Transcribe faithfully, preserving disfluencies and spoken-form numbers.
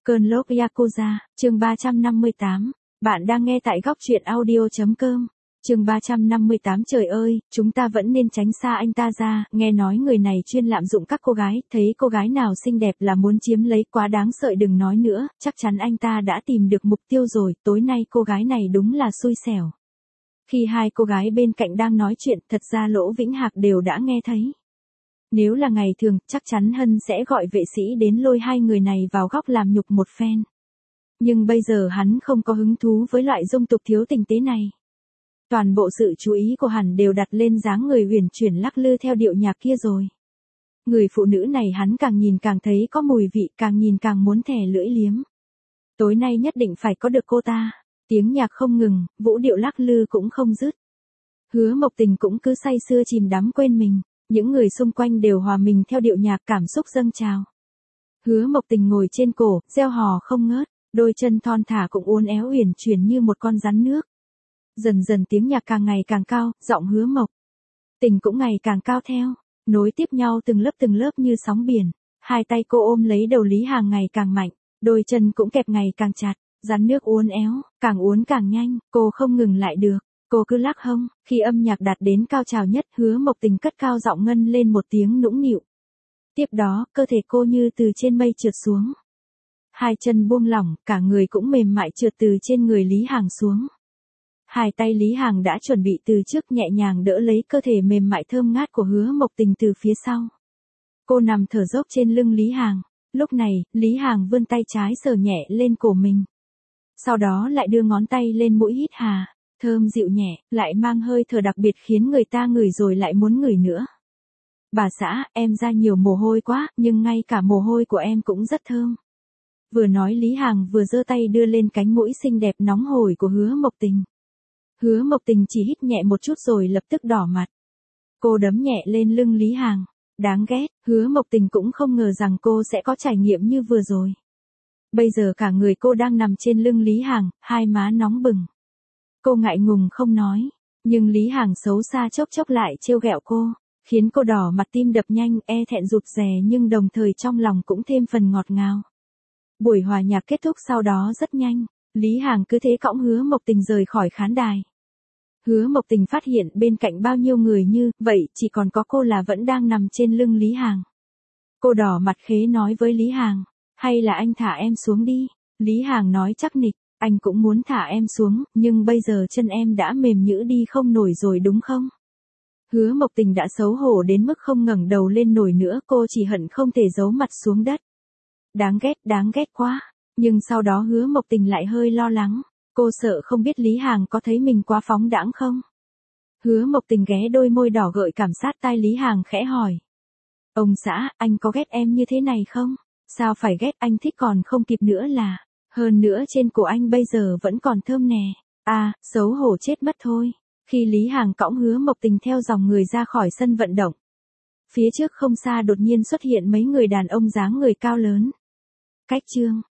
Cơn lốc Yakuza, chương ba trăm năm mươi tám. Bạn đang nghe tại góc truyện audio.com. Chương ba trăm năm mươi tám. Trời ơi, chúng ta vẫn nên tránh xa anh ta ra. Nghe nói người này chuyên lạm dụng các cô gái, thấy cô gái nào xinh đẹp là muốn chiếm lấy, quá đáng sợ. Đừng nói nữa, chắc chắn anh ta đã tìm được mục tiêu rồi. Tối nay cô gái này đúng là xui xẻo. Khi hai cô gái bên cạnh đang nói chuyện, thật ra Lỗ Vĩnh Hạc đều đã nghe thấy. Nếu là ngày thường, chắc chắn Hân sẽ gọi vệ sĩ đến lôi hai người này vào góc làm nhục một phen. Nhưng bây giờ hắn không có hứng thú với loại dung tục thiếu tình tế này. Toàn bộ sự chú ý của hắn đều đặt lên dáng người huyền chuyển lắc lư theo điệu nhạc kia rồi. Người phụ nữ này hắn càng nhìn càng thấy có mùi vị, càng nhìn càng muốn thè lưỡi liếm. Tối nay nhất định phải có được cô ta. Tiếng nhạc không ngừng, vũ điệu lắc lư cũng không dứt. Hứa Mộc Tình cũng cứ say sưa chìm đắm quên mình. Những người xung quanh đều hòa mình theo điệu nhạc, cảm xúc dâng trào. Hứa Mộc Tình ngồi trên cổ, reo hò không ngớt, đôi chân thon thả cũng uốn éo uyển chuyển như một con rắn nước. Dần dần tiếng nhạc càng ngày càng cao, giọng Hứa Mộc Tình cũng ngày càng cao theo, nối tiếp nhau từng lớp từng lớp như sóng biển. Hai tay cô ôm lấy đầu Lý Hàng ngày càng mạnh, đôi chân cũng kẹp ngày càng chặt, rắn nước uốn éo, càng uốn càng nhanh, cô không ngừng lại được. Cô cứ lắc hông, khi âm nhạc đạt đến cao trào nhất, Hứa Mộc Tình cất cao giọng ngân lên một tiếng nũng nịu. Tiếp đó, cơ thể cô như từ trên mây trượt xuống. Hai chân buông lỏng, cả người cũng mềm mại trượt từ trên người Lý Hàng xuống. Hai tay Lý Hàng đã chuẩn bị từ trước nhẹ nhàng đỡ lấy cơ thể mềm mại thơm ngát của Hứa Mộc Tình từ phía sau. Cô nằm thở dốc trên lưng Lý Hàng, lúc này, Lý Hàng vươn tay trái sờ nhẹ lên cổ mình. Sau đó lại đưa ngón tay lên mũi hít hà. Thơm dịu nhẹ, lại mang hơi thở đặc biệt khiến người ta ngửi rồi lại muốn ngửi nữa. Bà xã, em ra nhiều mồ hôi quá, nhưng ngay cả mồ hôi của em cũng rất thơm. Vừa nói Lý Hàng vừa giơ tay đưa lên cánh mũi xinh đẹp nóng hổi của Hứa Mộc Tình. Hứa Mộc Tình chỉ hít nhẹ một chút rồi lập tức đỏ mặt. Cô đấm nhẹ lên lưng Lý Hàng. Đáng ghét, Hứa Mộc Tình cũng không ngờ rằng cô sẽ có trải nghiệm như vừa rồi. Bây giờ cả người cô đang nằm trên lưng Lý Hàng, hai má nóng bừng. Cô ngại ngùng không nói, nhưng Lý Hàng xấu xa chốc chốc lại trêu ghẹo cô, khiến cô đỏ mặt tim đập nhanh, e thẹn rụt rè nhưng đồng thời trong lòng cũng thêm phần ngọt ngào. Buổi hòa nhạc kết thúc sau đó rất nhanh, Lý Hàng cứ thế cõng Hứa Mộc Tình rời khỏi khán đài. Hứa Mộc Tình phát hiện bên cạnh bao nhiêu người như vậy chỉ còn có cô là vẫn đang nằm trên lưng Lý Hàng. Cô đỏ mặt khế nói với Lý Hàng, hay là anh thả em xuống đi. Lý Hàng nói chắc nịch. Anh cũng muốn thả em xuống, nhưng bây giờ chân em đã mềm nhũn đi không nổi rồi đúng không? Hứa Mộc Tình đã xấu hổ đến mức không ngẩng đầu lên nổi nữa, cô chỉ hận không thể giấu mặt xuống đất. Đáng ghét, đáng ghét quá. Nhưng sau đó Hứa Mộc Tình lại hơi lo lắng, cô sợ không biết Lý Hàng có thấy mình quá phóng đãng không? Hứa Mộc Tình ghé đôi môi đỏ gợi cảm sát tai Lý Hàng khẽ hỏi. Ông xã, anh có ghét em như thế này không? Sao phải ghét, anh thích còn không kịp nữa là... Hơn nữa trên cổ anh bây giờ vẫn còn thơm nè. À, xấu hổ chết mất thôi. Khi Lý Hàng cõng Hứa Mộc Tình theo dòng người ra khỏi sân vận động. Phía trước không xa đột nhiên xuất hiện mấy người đàn ông dáng người cao lớn. Cách chương.